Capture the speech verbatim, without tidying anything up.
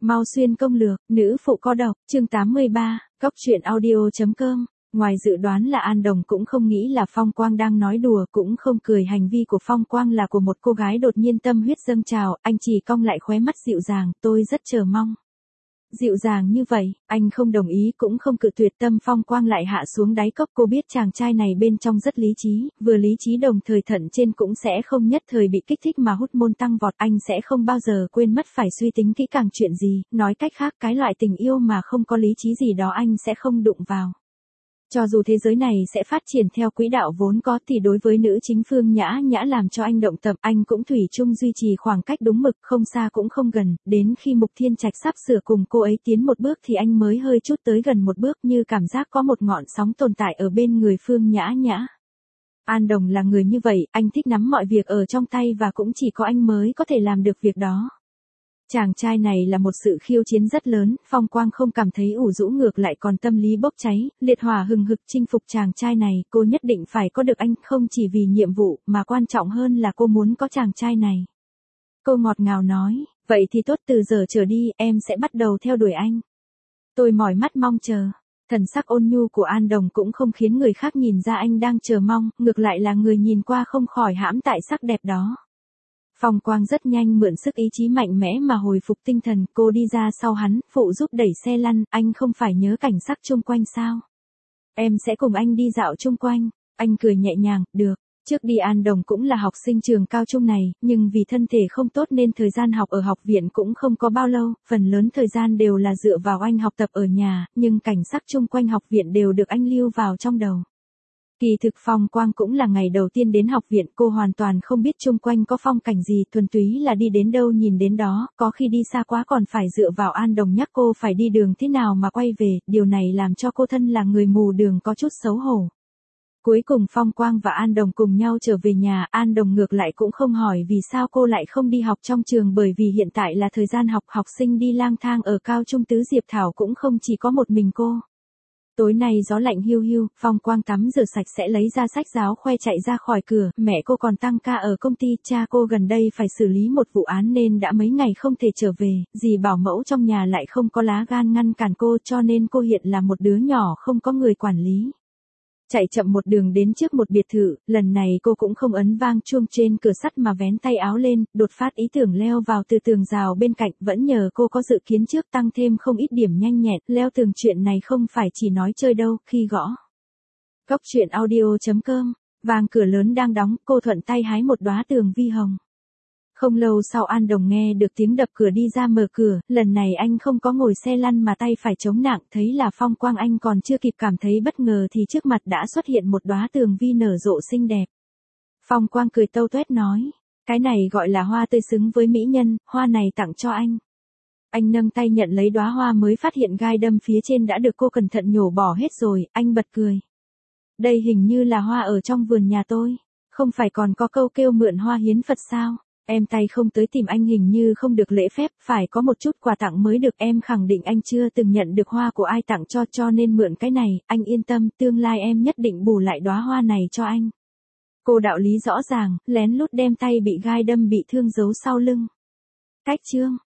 Mau xuyên công lược, nữ phụ có độc, chương tám mươi ba, cóc truyện audio.com. Ngoài dự đoán là An Đồng cũng không nghĩ là Phong Quang đang nói đùa, cũng không cười, hành vi của Phong Quang là của một cô gái đột nhiên tâm huyết dâng trào, anh chỉ cong lại khóe mắt dịu dàng, tôi rất chờ mong. Dịu dàng như vậy, anh không đồng ý cũng không cự tuyệt, tâm Phong Quang lại hạ xuống đáy cốc. Cô biết chàng trai này bên trong rất lý trí, vừa lý trí đồng thời thận trên cũng sẽ không nhất thời bị kích thích mà hút môn tăng vọt. Anh sẽ không bao giờ quên mất phải suy tính kỹ càng chuyện gì, nói cách khác cái loại tình yêu mà không có lý trí gì đó anh sẽ không đụng vào. Cho dù thế giới này sẽ phát triển theo quỹ đạo vốn có thì đối với nữ chính Phương Nhã Nhã làm cho anh động tâm, anh cũng thủy chung duy trì khoảng cách đúng mực, không xa cũng không gần, đến khi Mục Thiên Trạch sắp sửa cùng cô ấy tiến một bước thì anh mới hơi chút tới gần một bước, như cảm giác có một ngọn sóng tồn tại ở bên người Phương Nhã Nhã. An Đồng là người như vậy, anh thích nắm mọi việc ở trong tay và cũng chỉ có anh mới có thể làm được việc đó. Chàng trai này là một sự khiêu chiến rất lớn, Phong Quang không cảm thấy ủ rũ, ngược lại còn tâm lý bốc cháy, liệt hỏa hừng hực chinh phục chàng trai này. Cô nhất định phải có được anh, không chỉ vì nhiệm vụ mà quan trọng hơn là cô muốn có chàng trai này. Cô ngọt ngào nói, vậy thì tốt, từ giờ trở đi em sẽ bắt đầu theo đuổi anh. Tôi mỏi mắt mong chờ. Thần sắc ôn nhu của An Đồng cũng không khiến người khác nhìn ra anh đang chờ mong, ngược lại là người nhìn qua không khỏi hãm tại sắc đẹp đó. Phong Quang rất nhanh mượn sức ý chí mạnh mẽ mà hồi phục tinh thần, cô đi ra sau hắn, phụ giúp đẩy xe lăn. Anh không phải nhớ cảnh sắc chung quanh sao? Em sẽ cùng anh đi dạo chung quanh. Anh cười nhẹ nhàng, được. Trước đi An Đồng cũng là học sinh trường cao trung này, nhưng vì thân thể không tốt nên thời gian học ở học viện cũng không có bao lâu, phần lớn thời gian đều là dựa vào anh học tập ở nhà, nhưng cảnh sắc chung quanh học viện đều được anh lưu vào trong đầu. Kỳ thực Phong Quang cũng là ngày đầu tiên đến học viện, cô hoàn toàn không biết chung quanh có phong cảnh gì, thuần túy là đi đến đâu nhìn đến đó, có khi đi xa quá còn phải dựa vào An Đồng nhắc cô phải đi đường thế nào mà quay về, điều này làm cho cô thân là người mù đường có chút xấu hổ. Cuối cùng Phong Quang và An Đồng cùng nhau trở về nhà, An Đồng ngược lại cũng không hỏi vì sao cô lại không đi học trong trường, bởi vì hiện tại là thời gian học, học sinh đi lang thang ở cao trung Tứ Diệp Thảo cũng không chỉ có một mình cô. Tối nay gió lạnh hiu hiu, Phong Quang tắm rửa sạch sẽ lấy ra sách giáo khoe chạy ra khỏi cửa, mẹ cô còn tăng ca ở công ty, cha cô gần đây phải xử lý một vụ án nên đã mấy ngày không thể trở về, dì bảo mẫu trong nhà lại không có lá gan ngăn cản cô, cho nên cô hiện là một đứa nhỏ không có người quản lý. Chạy chậm một đường đến trước một biệt thự, lần này cô cũng không ấn vang chuông trên cửa sắt mà vén tay áo lên, đột phát ý tưởng leo vào từ tường rào bên cạnh, vẫn nhờ cô có dự kiến trước tăng thêm không ít điểm nhanh nhẹn, leo tường chuyện này không phải chỉ nói chơi đâu, khi gõ. Cóc truyện audio.com, vang cửa lớn đang đóng, cô thuận tay hái một đóa tường vi hồng. Không lâu sau An Đồng nghe được tiếng đập cửa đi ra mở cửa, lần này anh không có ngồi xe lăn mà tay phải chống nặng, thấy là Phong Quang anh còn chưa kịp cảm thấy bất ngờ thì trước mặt đã xuất hiện một đóa tường vi nở rộ xinh đẹp. Phong Quang cười tâu tuét nói, cái này gọi là hoa tươi xứng với mỹ nhân, hoa này tặng cho anh. Anh nâng tay nhận lấy đóa hoa mới phát hiện gai đâm phía trên đã được cô cẩn thận nhổ bỏ hết rồi, anh bật cười. Đây hình như là hoa ở trong vườn nhà tôi, không phải còn có câu kêu mượn hoa hiến Phật sao? Em tay không tới tìm anh hình như không được lễ phép, phải có một chút quà tặng mới được, em khẳng định anh chưa từng nhận được hoa của ai tặng cho cho nên mượn cái này, anh yên tâm, tương lai em nhất định bù lại đóa hoa này cho anh. Cô đạo lý rõ ràng, lén lút đem tay bị gai đâm bị thương giấu sau lưng. Cách chương.